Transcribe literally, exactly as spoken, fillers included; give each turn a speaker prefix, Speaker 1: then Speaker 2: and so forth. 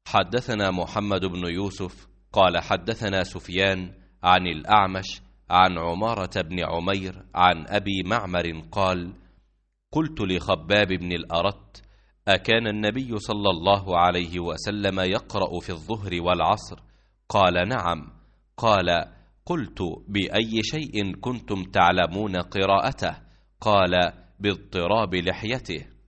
Speaker 1: حدثنا محمد بن يوسف قال حدثنا سفيان عن الأعمش عن عمارة بن عمير عن أبي معمر قال: قلت لخباب بن الأرت: أكان النبي صلى الله عليه وسلم يقرأ في الظهر والعصر؟ قال: نعم. قال: قلت: بأي شيء كنتم تعلمون قراءته؟ قال: باضطراب لحيته.